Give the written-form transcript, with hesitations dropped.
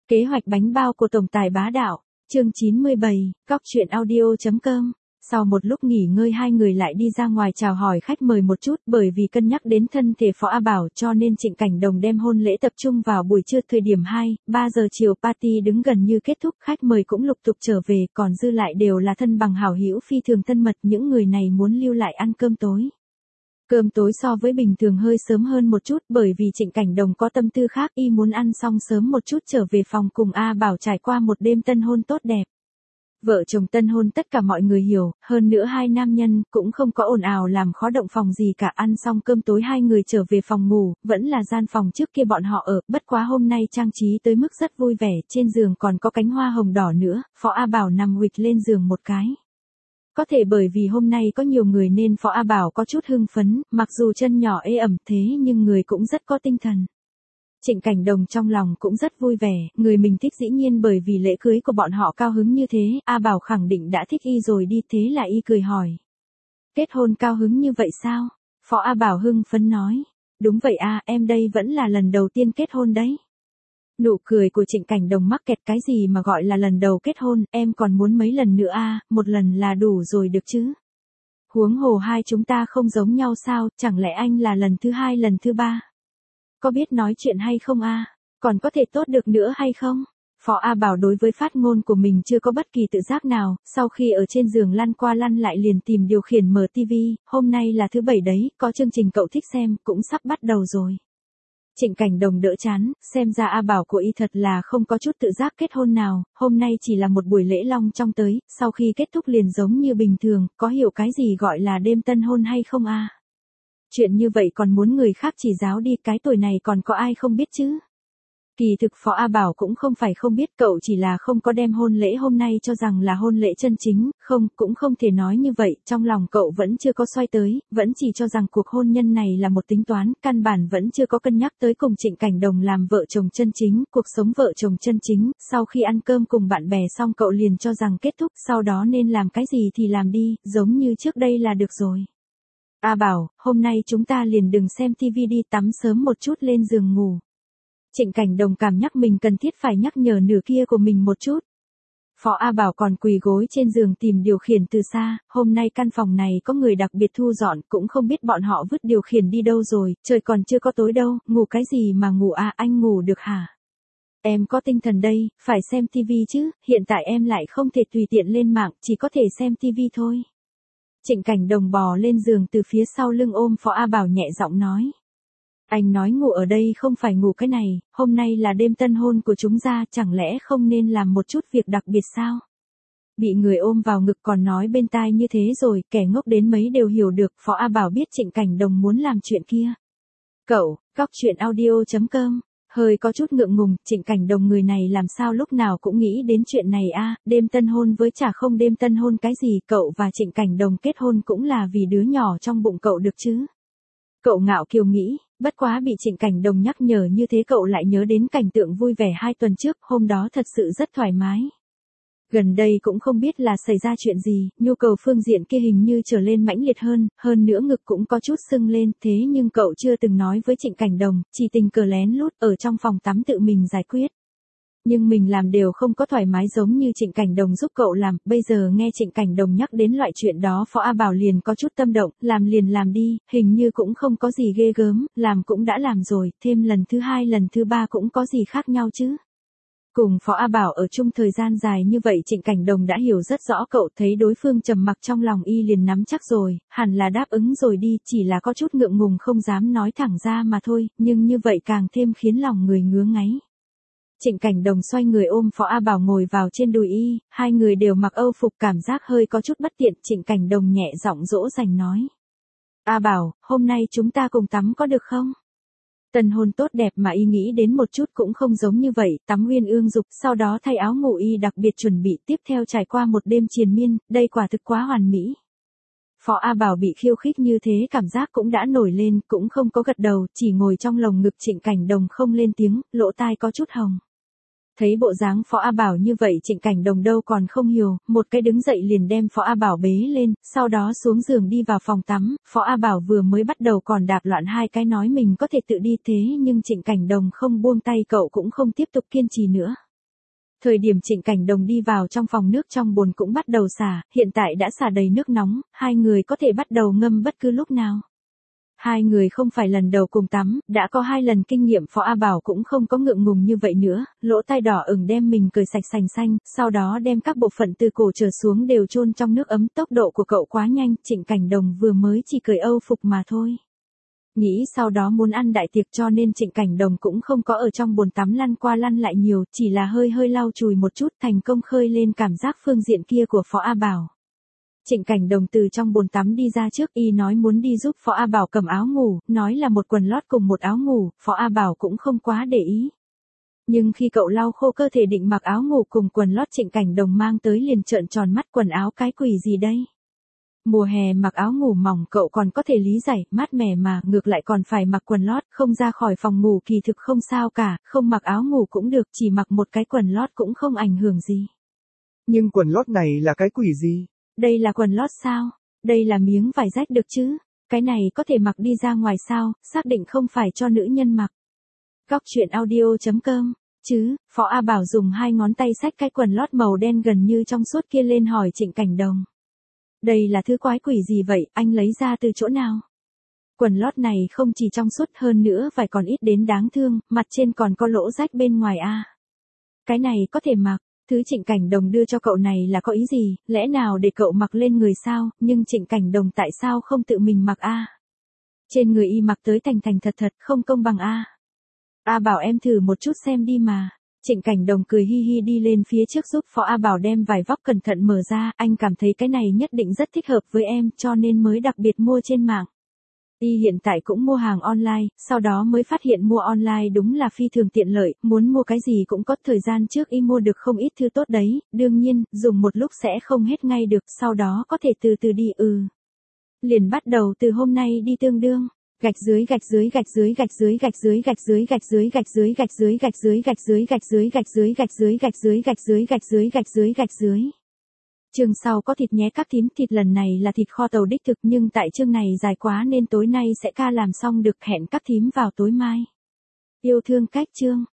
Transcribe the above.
Kế hoạch bánh bao của tổng tài bá đạo, chương 97, Cóc truyện audio.com. Sau một lúc nghỉ ngơi hai người lại đi ra ngoài chào hỏi khách mời một chút, bởi vì cân nhắc đến thân thể Phó A Bảo cho nên Trịnh Cảnh Đồng đem hôn lễ tập trung vào buổi trưa thời điểm 2-3 giờ chiều, party đứng gần như kết thúc, khách mời cũng lục tục trở về, còn dư lại đều là thân bằng hảo hữu phi thường thân mật, những người này muốn lưu lại ăn cơm tối. Cơm tối so với bình thường hơi sớm hơn một chút, bởi vì Trịnh Cảnh Đồng có tâm tư khác, y muốn ăn xong sớm một chút trở về phòng cùng A Bảo trải qua một đêm tân hôn tốt đẹp. Vợ chồng tân hôn tất cả mọi người hiểu, hơn nữa hai nam nhân cũng không có ồn ào làm khó động phòng gì cả. Ăn xong cơm tối hai người trở về phòng ngủ, vẫn là gian phòng trước kia bọn họ ở, bất quá hôm nay trang trí tới mức rất vui vẻ, trên giường còn có cánh hoa hồng đỏ nữa. Phó A Bảo nằm huỵch lên giường một cái. Có thể bởi vì hôm nay có nhiều người nên Phó A Bảo có chút hưng phấn, mặc dù chân nhỏ ê ẩm thế nhưng người cũng rất có tinh thần. Trịnh Cảnh Đồng trong lòng cũng rất vui vẻ, người mình thích dĩ nhiên bởi vì lễ cưới của bọn họ cao hứng như thế, A Bảo khẳng định đã thích y rồi đi, thế là y cười hỏi. Kết hôn cao hứng như vậy sao? Phó A Bảo hưng phấn nói. Đúng vậy a, em đây vẫn là lần đầu tiên kết hôn đấy. Nụ cười của Trịnh Cảnh Đồng mắc kẹt, cái gì mà gọi là lần đầu kết hôn, em còn muốn mấy lần nữa a, một lần là đủ rồi được chứ. Huống hồ hai chúng ta không giống nhau sao, chẳng lẽ anh là lần thứ hai lần thứ ba? Có biết nói chuyện hay không a? Còn có thể tốt được nữa hay không? Phó A Bảo đối với phát ngôn của mình chưa có bất kỳ tự giác nào, sau khi ở trên giường lăn qua lăn lại liền tìm điều khiển mở tivi, hôm nay là thứ bảy đấy, có chương trình cậu thích xem, cũng sắp bắt đầu rồi. Trịnh Cảnh Đồng đỡ chán, xem ra A Bảo của y thật là không có chút tự giác kết hôn nào, hôm nay chỉ là một buổi lễ long trong tới, sau khi kết thúc liền giống như bình thường, có hiểu cái gì gọi là đêm tân hôn hay không a? Chuyện như vậy còn muốn người khác chỉ giáo đi, cái tuổi này còn có ai không biết chứ? Kỳ thực Phó A Bảo cũng không phải không biết, cậu chỉ là không có đem hôn lễ hôm nay cho rằng là hôn lễ chân chính, không, cũng không thể nói như vậy, trong lòng cậu vẫn chưa có xoay tới, vẫn chỉ cho rằng cuộc hôn nhân này là một tính toán, căn bản vẫn chưa có cân nhắc tới cùng Trịnh Cảnh Đồng làm vợ chồng chân chính, cuộc sống vợ chồng chân chính, sau khi ăn cơm cùng bạn bè xong cậu liền cho rằng kết thúc, sau đó nên làm cái gì thì làm đi, giống như trước đây là được rồi. A Bảo, hôm nay chúng ta liền đừng xem tivi đi, tắm sớm một chút lên giường ngủ. Trịnh Cảnh Đồng cảm nhắc mình cần thiết phải nhắc nhở nửa kia của mình một chút. Phó A Bảo còn quỳ gối trên giường tìm điều khiển từ xa, hôm nay căn phòng này có người đặc biệt thu dọn, cũng không biết bọn họ vứt điều khiển đi đâu rồi, trời còn chưa có tối đâu, ngủ cái gì mà ngủ à, anh ngủ được hả? Em có tinh thần đây, phải xem tivi chứ, hiện tại em lại không thể tùy tiện lên mạng, chỉ có thể xem tivi thôi. Trịnh Cảnh Đồng bò lên giường từ phía sau lưng ôm Phó A Bảo nhẹ giọng nói. Anh nói ngủ ở đây không phải ngủ cái này, hôm nay là đêm tân hôn của chúng ta, chẳng lẽ không nên làm một chút việc đặc biệt sao? Bị người ôm vào ngực còn nói bên tai như thế rồi, kẻ ngốc đến mấy đều hiểu được, Phó A Bảo biết Trịnh Cảnh Đồng muốn làm chuyện kia. Cậu, Cóc truyện audio.com. Hơi có chút ngượng ngùng, Trịnh Cảnh Đồng người này làm sao lúc nào cũng nghĩ đến chuyện này a, đêm tân hôn với chả không đêm tân hôn cái gì, cậu và Trịnh Cảnh Đồng kết hôn cũng là vì đứa nhỏ trong bụng cậu được chứ. Cậu ngạo kiều nghĩ, bất quá bị Trịnh Cảnh Đồng nhắc nhở như thế cậu lại nhớ đến cảnh tượng vui vẻ 2 tuần trước, hôm đó thật sự rất thoải mái. Gần đây cũng không biết là xảy ra chuyện gì, nhu cầu phương diện kia hình như trở lên mãnh liệt hơn nữa ngực cũng có chút sưng lên, thế nhưng cậu chưa từng nói với Trịnh Cảnh Đồng, chỉ tình cờ lén lút ở trong phòng tắm tự mình giải quyết. Nhưng mình làm đều không có thoải mái giống như Trịnh Cảnh Đồng giúp cậu làm, bây giờ nghe Trịnh Cảnh Đồng nhắc đến loại chuyện đó Phó A Bảo liền có chút tâm động, làm liền làm đi, hình như cũng không có gì ghê gớm, làm cũng đã làm rồi, thêm lần thứ hai lần thứ ba cũng có gì khác nhau chứ. Cùng Phó A Bảo ở chung thời gian dài như vậy Trịnh Cảnh Đồng đã hiểu rất rõ cậu, thấy đối phương trầm mặc trong lòng y liền nắm chắc rồi, hẳn là đáp ứng rồi đi, chỉ là có chút ngượng ngùng không dám nói thẳng ra mà thôi, nhưng như vậy càng thêm khiến lòng người ngứa ngáy. Trịnh Cảnh Đồng xoay người ôm Phó A Bảo ngồi vào trên đùi y, hai người đều mặc âu phục cảm giác hơi có chút bất tiện, Trịnh Cảnh Đồng nhẹ giọng dỗ dành nói. A Bảo, hôm nay chúng ta cùng tắm có được không? Tân hôn tốt đẹp mà y nghĩ đến một chút cũng không giống như vậy, tắm uyên ương dục, sau đó thay áo ngủ y đặc biệt chuẩn bị, tiếp theo trải qua một đêm triền miên, đây quả thực quá hoàn mỹ. Phó A Bảo bị khiêu khích như thế cảm giác cũng đã nổi lên, cũng không có gật đầu, chỉ ngồi trong lồng ngực Trịnh Cảnh Đồng không lên tiếng, lỗ tai có chút hồng. Thấy bộ dáng Phó A Bảo như vậy Trịnh Cảnh Đồng đâu còn không hiểu, một cái đứng dậy liền đem Phó A Bảo bế lên, sau đó xuống giường đi vào phòng tắm, Phó A Bảo vừa mới bắt đầu còn đạp loạn hai cái nói mình có thể tự đi thế nhưng Trịnh Cảnh Đồng không buông tay, cậu cũng không tiếp tục kiên trì nữa. Thời điểm Trịnh Cảnh Đồng đi vào trong phòng nước trong bồn cũng bắt đầu xả, hiện tại đã xả đầy nước nóng, hai người có thể bắt đầu ngâm bất cứ lúc nào. Hai người không phải lần đầu cùng tắm, đã có 2 lần kinh nghiệm, Phó A Bảo cũng không có ngượng ngùng như vậy nữa, lỗ tai đỏ ửng đem mình cởi sạch sành xanh, sau đó đem các bộ phận từ cổ trở xuống đều chôn trong nước ấm, tốc độ của cậu quá nhanh, Trịnh Cảnh Đồng vừa mới chỉ cởi âu phục mà thôi. Nghĩ sau đó muốn ăn đại tiệc cho nên Trịnh Cảnh Đồng cũng không có ở trong bồn tắm lăn qua lăn lại nhiều, chỉ là hơi hơi lau chùi một chút, thành công khơi lên cảm giác phương diện kia của Phó A Bảo. Trịnh Cảnh Đồng từ trong bồn tắm đi ra trước, y nói muốn đi giúp Phó A Bảo cầm áo ngủ, nói là một quần lót cùng một áo ngủ, Phó A Bảo cũng không quá để ý. Nhưng khi cậu lau khô cơ thể định mặc áo ngủ cùng quần lót, Trịnh Cảnh Đồng mang tới liền trợn tròn mắt, quần áo cái quỷ gì đây? Mùa hè mặc áo ngủ mỏng cậu còn có thể lý giải, mát mẻ mà, ngược lại còn phải mặc quần lót, không ra khỏi phòng ngủ kỳ thực không sao cả, không mặc áo ngủ cũng được, chỉ mặc một cái quần lót cũng không ảnh hưởng gì. Nhưng quần lót này là cái quỷ gì? Đây là quần lót sao? Đây là miếng vải rách được chứ? Cái này có thể mặc đi ra ngoài sao? Xác định không phải cho nữ nhân mặc. Góc truyện audio.com chứ, Phó A Bảo dùng 2 ngón tay xách cái quần lót màu đen gần như trong suốt kia lên hỏi Trịnh Cảnh Đồng. Đây là thứ quái quỷ gì vậy, anh lấy ra từ chỗ nào? Quần lót này không chỉ trong suốt, hơn nữa vải còn ít đến đáng thương, mặt trên còn có lỗ rách bên ngoài a. Cái này có thể mặc, thứ Trịnh Cảnh Đồng đưa cho cậu này là có ý gì, lẽ nào để cậu mặc lên người sao, nhưng Trịnh Cảnh Đồng tại sao không tự mình mặc a? Trên người y mặc tới thành thành thật thật, không công bằng a. A Bảo em thử một chút xem đi mà. Trịnh Cảnh Đồng cười hi hi đi lên phía trước giúp Phó A Bảo đem vải vóc cẩn thận mở ra, anh cảm thấy cái này nhất định rất thích hợp với em, cho nên mới đặc biệt mua trên mạng. Y hiện tại cũng mua hàng online, sau đó mới phát hiện mua online đúng là phi thường tiện lợi, muốn mua cái gì cũng có, thời gian trước y mua được không ít thứ tốt đấy, đương nhiên, dùng một lúc sẽ không hết ngay được, sau đó có thể từ từ đi Liền bắt đầu từ hôm nay đi tương đương. Gạch dưới gạch dưới gạch dưới gạch dưới gạch dưới gạch dưới gạch dưới gạch dưới gạch dưới gạch dưới gạch dưới gạch dưới gạch dưới gạch dưới gạch dưới gạch dưới gạch dưới gạch dưới gạch dưới. Chương sau có thịt nhé các thím, thịt lần này là thịt kho tàu đích thực nhưng tại chương này dài quá nên tối nay sẽ ca làm xong được, hẹn các thím vào tối mai. Yêu thương cách chương.